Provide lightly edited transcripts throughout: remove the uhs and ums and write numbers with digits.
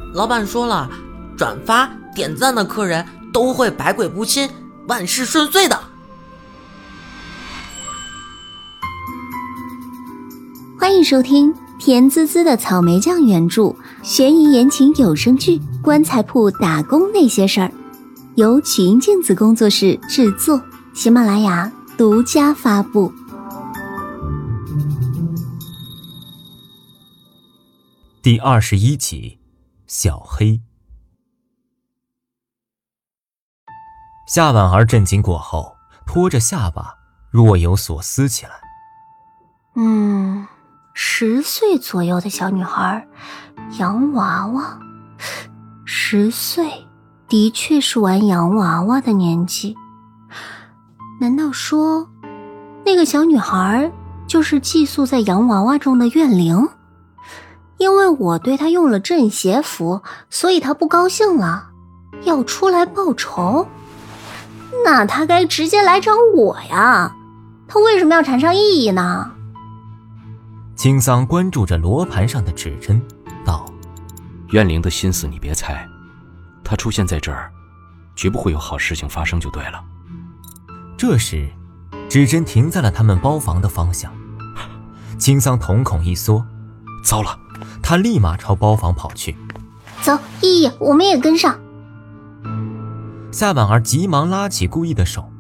老板说了，转发点赞的客人都会百鬼不侵，万事顺遂的。 欢迎收听甜滋滋的草莓酱原著悬疑言情有声剧《棺材铺打工那些事儿》，由曲音镜子工作室制作，喜马拉雅独家发布。 第21集，小黑。夏婉儿震惊过后，拖着下巴若有所思起来。 10岁左右的小女孩，洋娃娃，10岁的确是玩洋娃娃的年纪。难道说，那个小女孩就是寄宿在洋娃娃中的怨灵？因为我对她用了镇邪符，所以她不高兴了，要出来报仇。那她该直接来找我呀，她为什么要缠上意义呢？ 青桑关注着罗盘上的指针，道： 怨灵的心思你别猜，他出现在这儿，绝不会有好事情发生就对了。 这时，指针停在了他们包房的方向。青桑瞳孔一缩， 糟了！ 他立马朝包房跑去。 走，意义，我们也跟上。 夏婉儿急忙拉起顾意的手。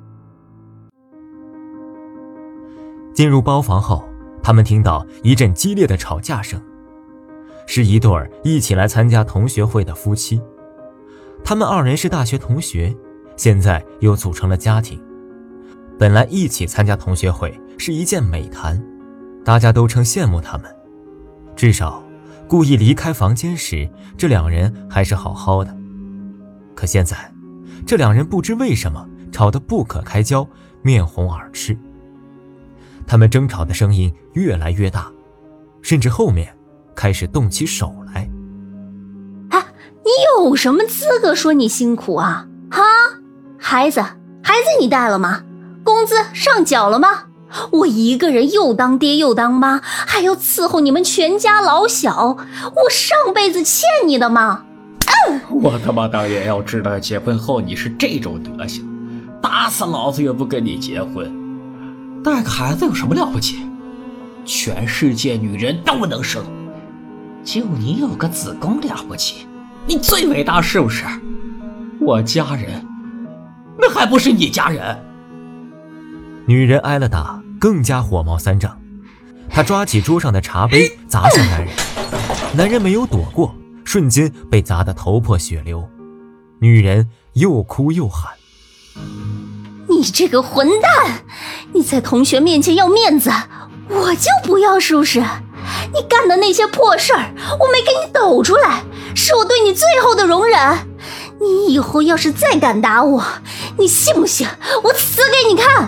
进入包房后，他们听到一阵激烈的吵架声，是一对一起来参加同学会的夫妻。他们2人是大学同学，现在又组成了家庭。本来一起参加同学会是一件美谈，大家都称羡慕他们。至少故意离开房间时，这2人还是好好的。可现在，这2人不知为什么吵得不可开交，面红耳赤。他们争吵的声音越来越大，甚至后面开始动起手来。 你有什么资格说你辛苦啊？孩子你带了吗？工资上缴了吗？我一个人又当爹又当妈，还要伺候你们全家老小，我上辈子欠你的吗？ 我他妈当然要知道结婚后你是这种德行，打死老子也不跟你结婚。带个孩子有什么了不起？全世界女人都能生，就你有个子宫了不起，你最伟大是不是？我家人那还不是你家人？ 女人挨了打更加火冒三丈，她抓起桌上的茶杯砸向男人，男人没有躲过，瞬间被砸得头破血流。女人又哭又喊： 你这个混蛋，你在同学面前要面子，我就不要是不是？你干的那些破事儿，我没给你抖出来，是我对你最后的容忍。你以后要是再敢打我，你信不信我死给你看？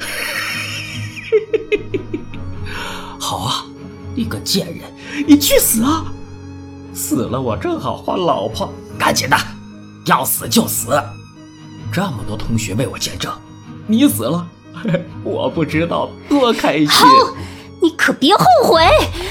好啊，你个贱人，你去死啊！死了我正好换老婆，赶紧的，要死就死。这么多同学为我见证，你死了，我不知道多开心。 好，你可别后悔。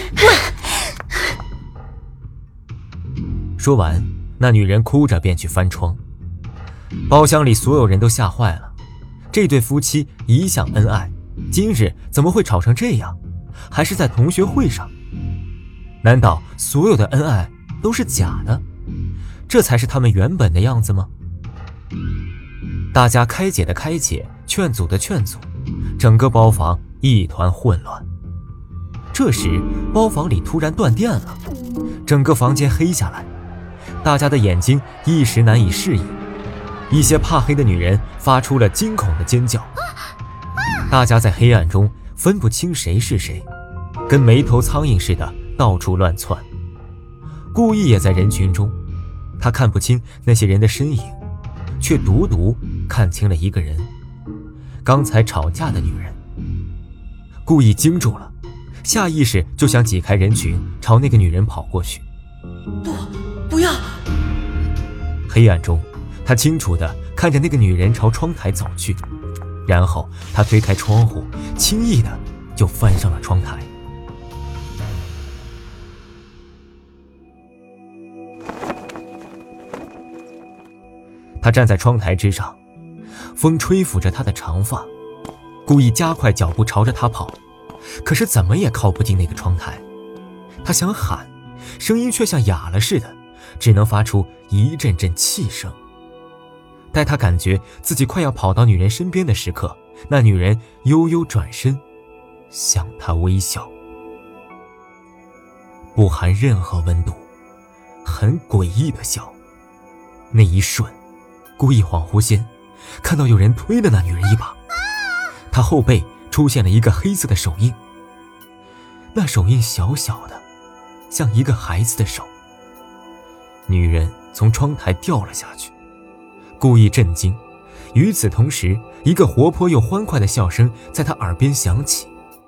说完，那女人哭着便去翻窗。包厢里所有人都吓坏了，这对夫妻一向恩爱，今日怎么会吵成这样？还是在同学会上？难道所有的恩爱都是假的？这才是他们原本的样子吗？大家开解的开解，劝阻的劝阻，整个包房一团混乱。这时，包房里突然断电了，整个房间黑下来，大家的眼睛一时难以适应，一些怕黑的女人发出了惊恐的尖叫。大家在黑暗中分不清谁是谁，跟没头苍蝇似的到处乱窜。顾意也在人群中，他看不清那些人的身影，却独独看清了一个人，刚才吵架的女人。顾意惊住了，下意识就想挤开人群，朝那个女人跑过去。 不要！ 黑暗中，他清楚地看着那个女人朝窗台走去，然后他推开窗户，轻易地就翻上了窗台。 他站在窗台之上，风吹拂着他的长发，故意加快脚步朝着他跑，可是怎么也靠不近那个窗台。他想喊，声音却像哑了似的，只能发出一阵阵气声。待他感觉自己快要跑到女人身边的时刻，那女人悠悠转身，向他微笑，不含任何温度，很诡异的笑。那一瞬，故意恍惚间看到有人推了那女人一把，她后背出现了一个黑色的手印，那手印小小的，像一个孩子的手。女人从窗台掉了下去，故意震惊。与此同时，一个活泼又欢快的笑声在她耳边响起。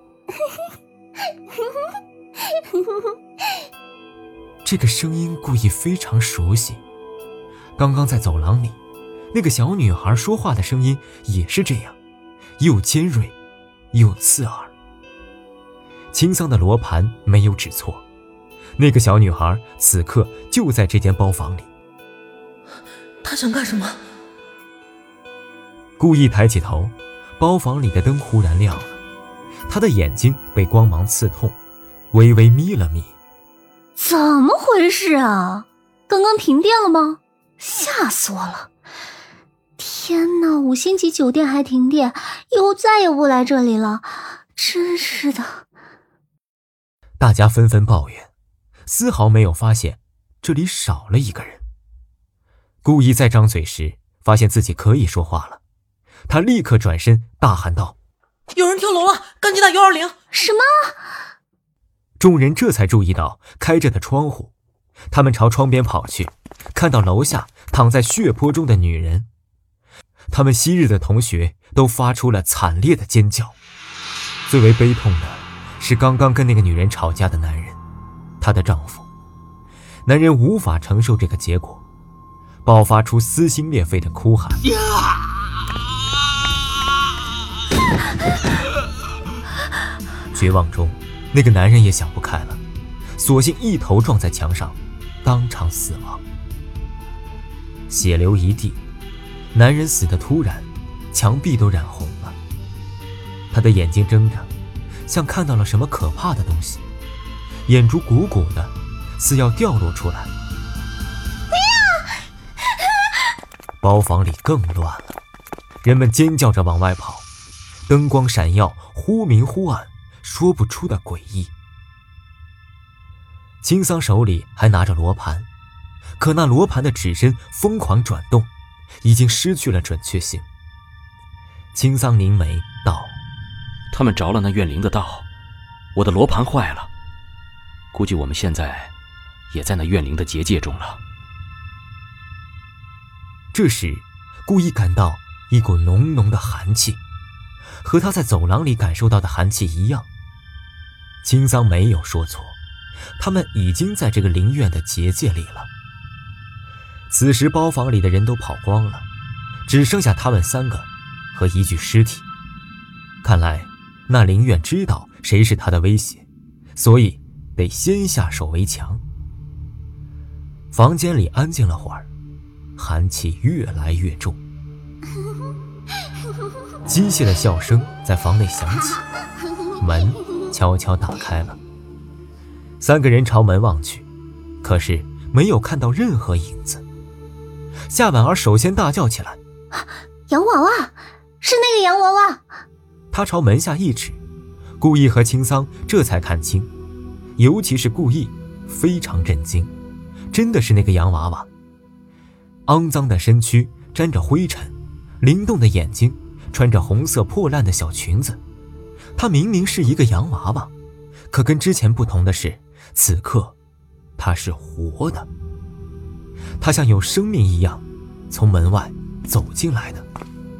这个声音故意非常熟悉，刚刚在走廊里，那个小女孩说话的声音也是这样，又尖锐又刺耳。青桑的罗盘没有指错，那个小女孩此刻就在这间包房里。 她想干什么？ 故意抬起头，包房里的灯忽然亮了，她的眼睛被光芒刺痛，微微眯了眯。 怎么回事啊？刚刚停电了吗？吓死我了！天哪，5星级酒店还停电，以后再也不来这里了，真是的。 大家纷纷抱怨，丝毫没有发现这里少了一个人。故意再张嘴时，发现自己可以说话了，他立刻转身大喊道： 有人跳楼了，赶紧打120！ 什么？ 众人这才注意到开着的窗户，他们朝窗边跑去，看到楼下躺在血泊中的女人。他们昔日的同学都发出了惨烈的尖叫。最为悲痛的是刚刚跟那个女人吵架的男人，她的丈夫。男人无法承受这个结果，爆发出撕心裂肺的哭喊。绝望中，那个男人也想不开了，索性一头撞在墙上，当场死亡。血流一地，男人死得突然，墙壁都染红了。他的眼睛睁着，像看到了什么可怕的东西，眼珠鼓鼓的，似要掉落出来。包房里更乱了，人们尖叫着往外跑，灯光闪耀，忽明忽暗，说不出的诡异。青桑手里还拿着罗盘，可那罗盘的指针疯狂转动，已经失去了准确性。青桑凝眉道： 他们着了那怨灵的道，我的罗盘坏了，估计我们现在也在那怨灵的结界中了。 这时故意感到一股浓浓的寒气，和他在走廊里感受到的寒气一样。青桑没有说错，他们已经在这个灵院的结界里了。此时包房里的人都跑光了，只剩下他们3个和一具尸体。看来那灵院知道谁是他的威胁，所以得先下手为强。房间里安静了会儿，寒气越来越重，机械的笑声在房内响起，门悄悄打开了。3个人朝门望去，可是没有看到任何影子。夏婉儿首先大叫起来： 洋娃娃，是那个洋娃娃！ 他朝门下一指，顾意和青桑这才看清，尤其是顾意非常震惊，真的是那个洋娃娃。肮脏的身躯沾着灰尘，灵动的眼睛，穿着红色破烂的小裙子。她明明是一个洋娃娃，可跟之前不同的是，此刻她是活的，她像有生命一样从门外走进来的。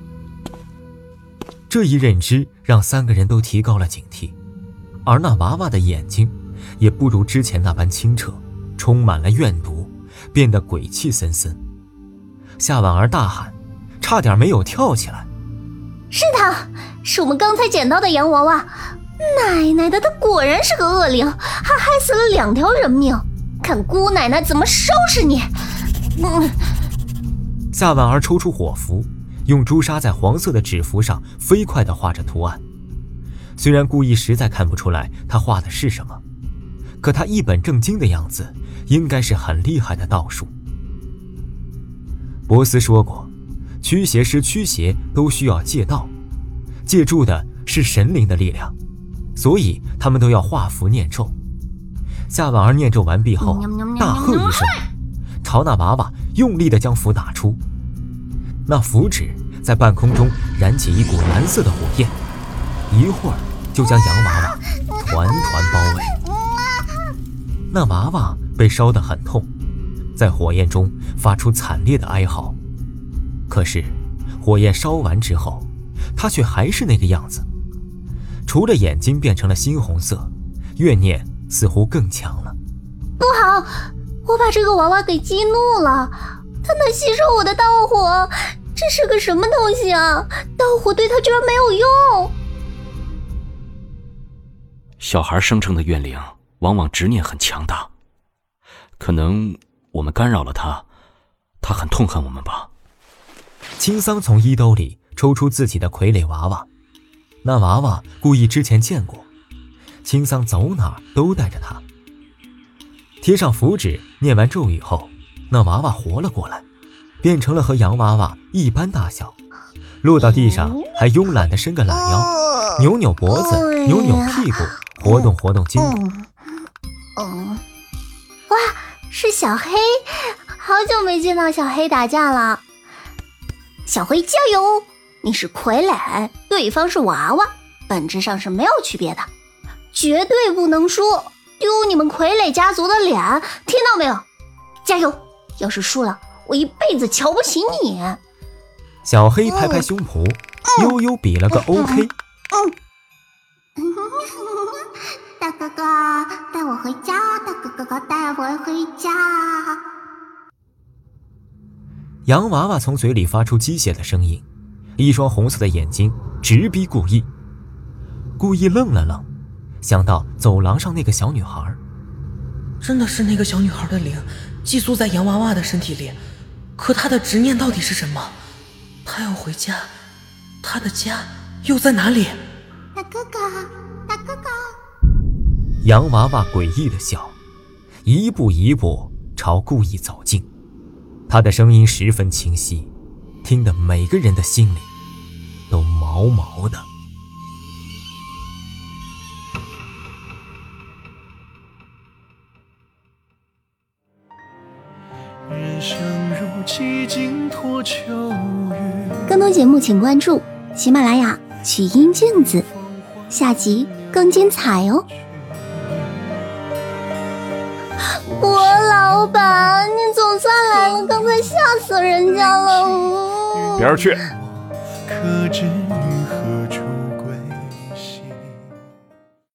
这一认知让3个人都提高了警惕，而那娃娃的眼睛也不如之前那般清澈，充满了怨毒，变得鬼气森森。夏婉儿大喊，差点没有跳起来。 是他，是我们刚才捡到的洋娃娃。奶奶的，他果然是个恶灵，还害死了2条人命，看姑奶奶怎么收拾你！ 夏婉儿抽出火符，用朱砂在黄色的纸符上飞快地画着图案。虽然顾意实在看不出来他画的是什么，可他一本正经的样子，应该是很厉害的道术。博斯说过，驱邪师驱邪都需要借道，借助的是神灵的力量，所以他们都要画符念咒。夏婉儿念咒完毕后，大喝一声，朝那娃娃用力地将符打出。那符纸在半空中燃起一股蓝色的火焰，一会儿就将洋娃娃团团包围。那娃娃被烧得很痛，在火焰中发出惨烈的哀嚎。可是火焰烧完之后，它却还是那个样子，除了眼睛变成了猩红色，怨念似乎更强了。 不好，我把这个娃娃给激怒了，它能吸收我的道火，这是个什么东西啊？道火对它居然没有用。 小孩生成的怨灵往往执念很强大，可能我们干扰了他，他很痛恨我们吧。 青桑从衣兜里抽出自己的傀儡娃娃，那娃娃故意之前见过，青桑走哪儿都带着它。贴上符纸，念完咒语后，那娃娃活了过来，变成了和洋娃娃一般大小，落到地上还慵懒地伸个懒腰，扭扭脖子，扭扭屁股，活动活动筋骨。 哇，是小黑，好久没见到小黑打架了。小黑加油，你是傀儡，对方是娃娃，本质上是没有区别的，绝对不能输，丢你们傀儡家族的脸，听到没有？加油，要是输了，我一辈子瞧不起你。 小黑拍拍胸脯，悠悠比了个 OK。 大哥哥带我回家，大哥哥带我回家。 洋娃娃从嘴里发出机械的声音，一双红色的眼睛直逼顾意。顾意愣了愣，想到走廊上那个小女孩， 真的是那个小女孩的灵寄宿在洋娃娃的身体里，可她的执念到底是什么？她要回家，她的家又在哪里？ 大哥哥，大哥哥。 洋娃娃诡异的笑，一步一步朝顾意走近。他的声音十分清晰，听得每个人的心里都毛毛的。 人生如寂静托秋雨。 更多节目请关注喜马拉雅曲音镜子，下集更精彩哦。我老板，你总算来了，刚才吓死人家了。 边儿去。可知女